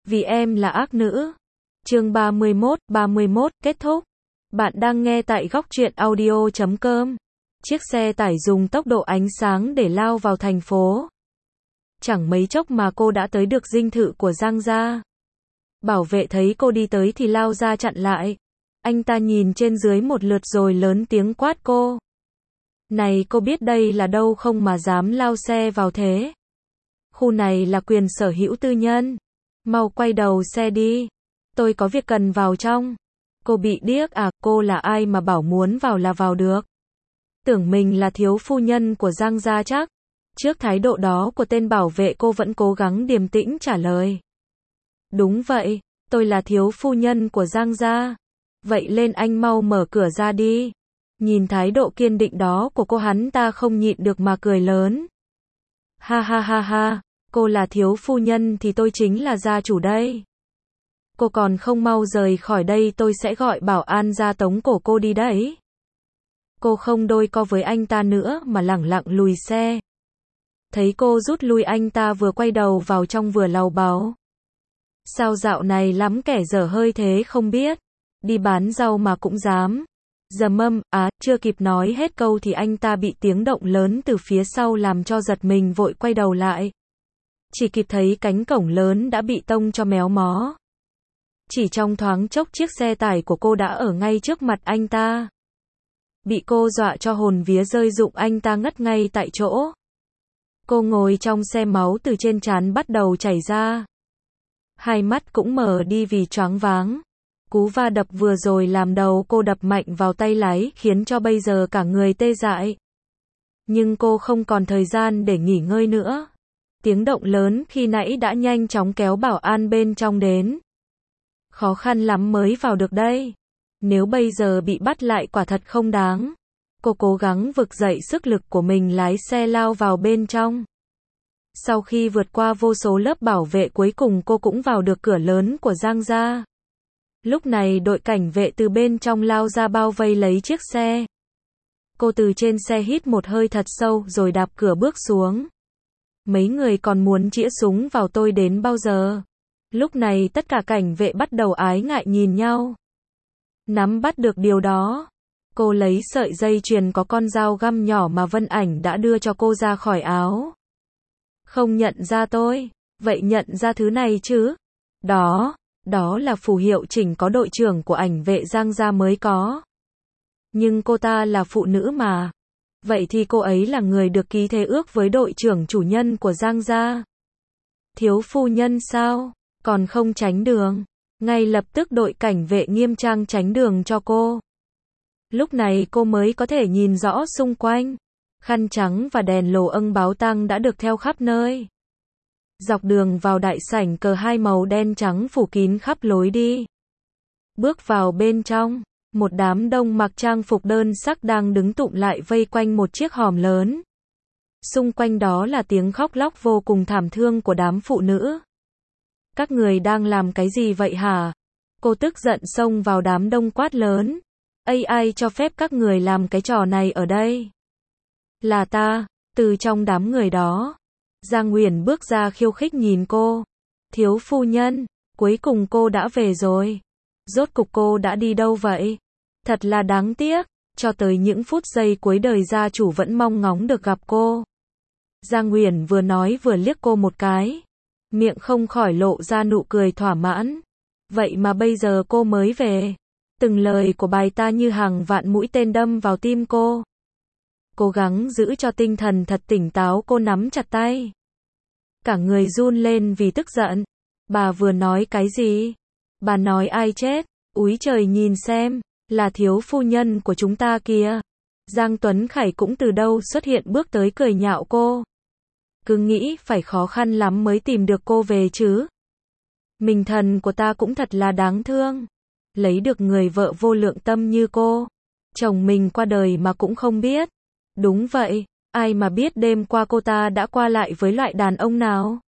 Vì em là ác nữ. Chương 31 kết thúc. Bạn đang nghe tại góc truyện audio.com. Chiếc xe tải dùng tốc độ ánh sáng để lao vào thành phố. Chẳng mấy chốc mà cô đã tới được dinh thự của Giang gia. Bảo vệ thấy cô đi tới thì lao ra chặn lại. Anh ta nhìn trên dưới một lượt rồi lớn tiếng quát cô. Này, cô biết đây là đâu không mà dám lao xe vào thế? Khu này là quyền sở hữu tư nhân. Mau quay đầu xe đi. Tôi có việc cần vào trong. Cô bị điếc à? Cô là ai mà bảo muốn vào là vào được? Tưởng mình là thiếu phu nhân của Giang gia chắc. Trước thái độ đó của tên bảo vệ, cô vẫn cố gắng điềm tĩnh trả lời. Đúng vậy, tôi là thiếu phu nhân của Giang gia. Vậy lên anh mau mở cửa ra đi. Nhìn thái độ kiên định đó của cô, hắn ta không nhịn được mà cười lớn. Ha ha ha ha, cô là thiếu phu nhân thì tôi chính là gia chủ đây. Cô còn không mau rời khỏi đây, tôi sẽ gọi bảo an ra tống cổ cô đi đấy. Cô không đôi co với anh ta nữa mà lẳng lặng lùi xe. Thấy cô rút lui, anh ta vừa quay đầu vào trong vừa lầu bầu. Sao dạo này lắm kẻ dở hơi thế không biết. Đi bán rau mà cũng dám. Dầm chưa kịp nói hết câu thì anh ta bị tiếng động lớn từ phía sau làm cho giật mình, vội quay đầu lại. Chỉ kịp thấy cánh cổng lớn đã bị tông cho méo mó. Chỉ trong thoáng chốc chiếc xe tải của cô đã ở ngay trước mặt anh ta. Bị cô dọa cho hồn vía rơi rụng, anh ta ngất ngay tại chỗ. Cô ngồi trong xe, máu từ trên trán bắt đầu chảy ra. Hai mắt cũng mở đi vì choáng váng. Cú va đập vừa rồi làm đầu cô đập mạnh vào tay lái khiến cho bây giờ cả người tê dại. Nhưng cô không còn thời gian để nghỉ ngơi nữa. Tiếng động lớn khi nãy đã nhanh chóng kéo bảo an bên trong đến. Khó khăn lắm mới vào được đây. Nếu bây giờ bị bắt lại quả thật không đáng. Cô cố gắng vực dậy sức lực của mình, lái xe lao vào bên trong. Sau khi vượt qua vô số lớp bảo vệ, cuối cùng cô cũng vào được cửa lớn của Giang gia. Lúc này đội cảnh vệ từ bên trong lao ra bao vây lấy chiếc xe. Cô từ trên xe hít một hơi thật sâu rồi đạp cửa bước xuống. Mấy người còn muốn chĩa súng vào tôi đến bao giờ? Lúc này tất cả cảnh vệ bắt đầu ái ngại nhìn nhau. Nắm bắt được điều đó, cô lấy sợi dây chuyền có con dao găm nhỏ mà Vân Ảnh đã đưa cho cô ra khỏi áo. Không nhận ra tôi, vậy nhận ra thứ này chứ? Đó là phù hiệu chỉnh có đội trưởng của ảnh vệ Giang gia mới có. Nhưng cô ta là phụ nữ mà. Vậy thì cô ấy là người được ký thề ước với đội trưởng chủ nhân của Giang gia. Thiếu phu nhân sao? Còn không tránh đường. Ngay lập tức đội cảnh vệ nghiêm trang tránh đường cho cô. Lúc này cô mới có thể nhìn rõ xung quanh. Khăn trắng và đèn lồ âng báo tang đã được theo khắp nơi. Dọc đường vào đại sảnh, cờ hai màu đen trắng phủ kín khắp lối đi. Bước vào bên trong, một đám đông mặc trang phục đơn sắc đang đứng tụm lại vây quanh một chiếc hòm lớn. Xung quanh đó là tiếng khóc lóc vô cùng thảm thương của đám phụ nữ. Các người đang làm cái gì vậy hả? Cô tức giận xông vào đám đông quát lớn. Ai cho phép các người làm cái trò này ở đây? Là ta. Từ trong đám người đó, Giang Uyển bước ra khiêu khích nhìn cô. Thiếu phu nhân, cuối cùng cô đã về rồi. Rốt cục cô đã đi đâu vậy? Thật là đáng tiếc, cho tới những phút giây cuối đời gia chủ vẫn mong ngóng được gặp cô. Giang Uyển vừa nói vừa liếc cô một cái. Miệng không khỏi lộ ra nụ cười thỏa mãn. Vậy mà bây giờ cô mới về. Từng lời của bài ta như hàng vạn mũi tên đâm vào tim cô. Cố gắng giữ cho tinh thần thật tỉnh táo, cô nắm chặt tay. Cả người run lên vì tức giận. Bà vừa nói cái gì? Bà nói ai chết? Úi trời, nhìn xem, là thiếu phu nhân của chúng ta kìa. Giang Tuấn Khải cũng từ đâu xuất hiện bước tới cười nhạo cô. Cứ nghĩ phải khó khăn lắm mới tìm được cô về chứ. Mình thần của ta cũng thật là đáng thương. Lấy được người vợ vô lượng tâm như cô. Chồng mình qua đời mà cũng không biết. Đúng vậy, ai mà biết đêm qua cô ta đã qua lại với loại đàn ông nào.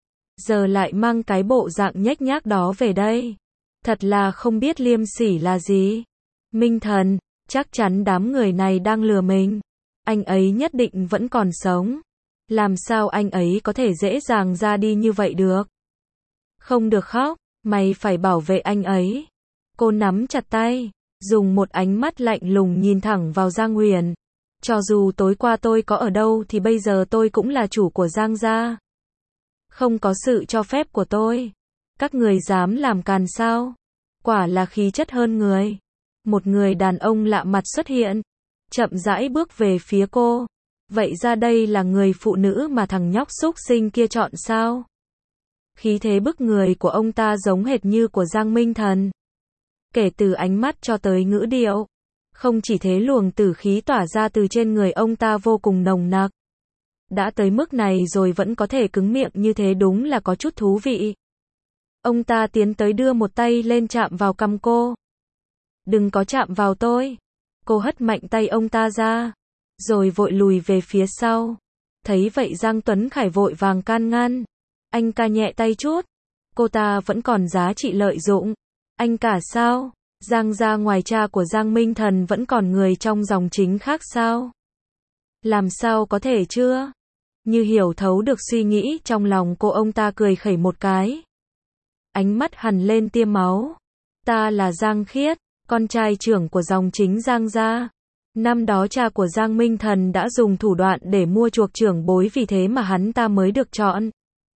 Giờ lại mang cái bộ dạng nhếch nhác đó về đây. Thật là không biết liêm sỉ là gì. Minh thần, chắc chắn đám người này đang lừa mình. Anh ấy nhất định vẫn còn sống. Làm sao anh ấy có thể dễ dàng ra đi như vậy được? Không được khóc, mày phải bảo vệ anh ấy. Cô nắm chặt tay, dùng một ánh mắt lạnh lùng nhìn thẳng vào Giang Huyền. Cho dù tối qua tôi có ở đâu thì bây giờ tôi cũng là chủ của Giang gia. Không có sự cho phép của tôi, các người dám làm càn sao? Quả là khí chất hơn người. Một người đàn ông lạ mặt xuất hiện, chậm rãi bước về phía cô. Vậy ra đây là người phụ nữ mà thằng nhóc xúc sinh kia chọn sao? Khí thế bức người của ông ta giống hệt như của Giang Minh Thần. Kể từ ánh mắt cho tới ngữ điệu, không chỉ thế luồng tử khí tỏa ra từ trên người ông ta vô cùng nồng nặc. Đã tới mức này rồi vẫn có thể cứng miệng như thế đúng là có chút thú vị. Ông ta tiến tới đưa một tay lên chạm vào cằm cô. Đừng có chạm vào tôi. Cô hất mạnh tay ông ta ra, rồi vội lùi về phía sau. Thấy vậy Giang Tuấn Khải vội vàng can ngăn. Anh ca nhẹ tay chút. Cô ta vẫn còn giá trị lợi dụng. Anh cả sao? Giang gia ngoài cha của Giang Minh Thần vẫn còn người trong dòng chính khác sao? Làm sao có thể chưa? Như hiểu thấu được suy nghĩ trong lòng cô, ông ta cười khẩy một cái. Ánh mắt hằn lên tia máu. Ta là Giang Khiết, con trai trưởng của dòng chính Giang gia. Năm đó cha của Giang Minh Thần đã dùng thủ đoạn để mua chuộc trưởng bối, vì thế mà hắn ta mới được chọn.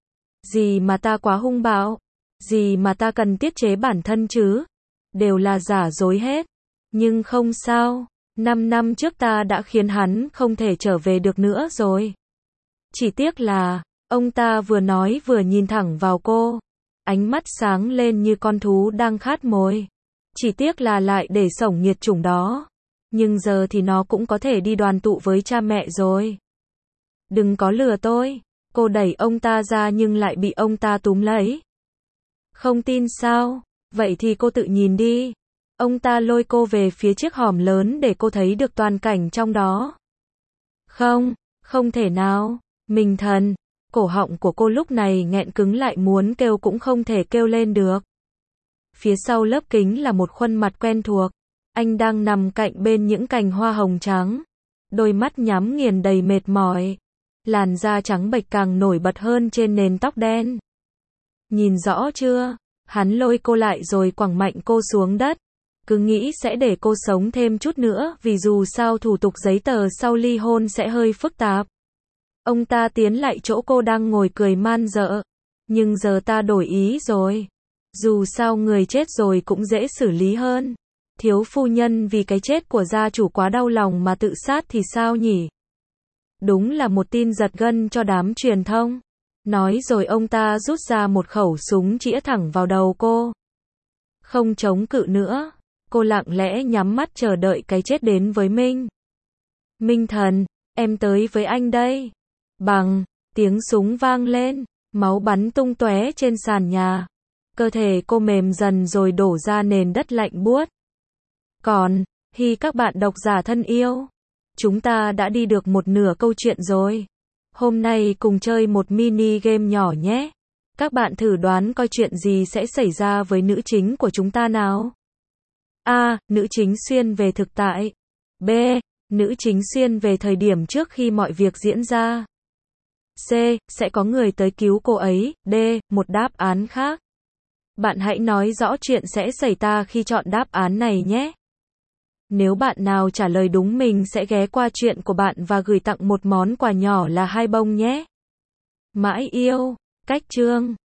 Gì mà ta quá hung bạo, gì mà ta cần tiết chế bản thân chứ, đều là giả dối hết. Nhưng không sao, 5 năm trước ta đã khiến hắn không thể trở về được nữa rồi. Chỉ tiếc là, ông ta vừa nói vừa nhìn thẳng vào cô, ánh mắt sáng lên như con thú đang khát mồi. Chỉ tiếc là lại để sổng nghiệt chủng đó. Nhưng giờ thì nó cũng có thể đi đoàn tụ với cha mẹ rồi. Đừng có lừa tôi. Cô đẩy ông ta ra nhưng lại bị ông ta túm lấy. Không tin sao? Vậy thì cô tự nhìn đi. Ông ta lôi cô về phía chiếc hòm lớn để cô thấy được toàn cảnh trong đó. Không, không thể nào. Minh Thần. Cổ họng của cô lúc này nghẹn cứng lại, muốn kêu cũng không thể kêu lên được. Phía sau lớp kính là một khuôn mặt quen thuộc. Anh đang nằm cạnh bên những cành hoa hồng trắng. Đôi mắt nhắm nghiền đầy mệt mỏi. Làn da trắng bệch càng nổi bật hơn trên nền tóc đen. Nhìn rõ chưa? Hắn lôi cô lại rồi quẳng mạnh cô xuống đất. Cứ nghĩ sẽ để cô sống thêm chút nữa, vì dù sao thủ tục giấy tờ sau ly hôn sẽ hơi phức tạp. Ông ta tiến lại chỗ cô đang ngồi cười man dợ. Nhưng giờ ta đổi ý rồi. Dù sao người chết rồi cũng dễ xử lý hơn. Thiếu phu nhân vì cái chết của gia chủ quá đau lòng mà tự sát thì sao nhỉ? Đúng là một tin giật gân cho đám truyền thông. Nói rồi ông ta rút ra một khẩu súng chĩa thẳng vào đầu cô. Không chống cự nữa, cô lặng lẽ nhắm mắt chờ đợi cái chết đến với mình. Minh Thần, em tới với anh đây. Bằng, tiếng súng vang lên, máu bắn tung tóe trên sàn nhà. Cơ thể cô mềm dần rồi đổ ra nền đất lạnh buốt. Còn, các bạn độc giả thân yêu, chúng ta đã đi được một nửa câu chuyện rồi. Hôm nay cùng chơi một mini game nhỏ nhé. Các bạn thử đoán coi chuyện gì sẽ xảy ra với nữ chính của chúng ta nào. A. Nữ chính xuyên về thực tại. B. Nữ chính xuyên về thời điểm trước khi mọi việc diễn ra. C. Sẽ có người tới cứu cô ấy. D. Một đáp án khác. Bạn hãy nói rõ chuyện sẽ xảy ra khi chọn đáp án này nhé. Nếu bạn nào trả lời đúng mình sẽ ghé qua chuyện của bạn và gửi tặng một món quà nhỏ là 2 bông nhé. Mãi yêu, cách chương.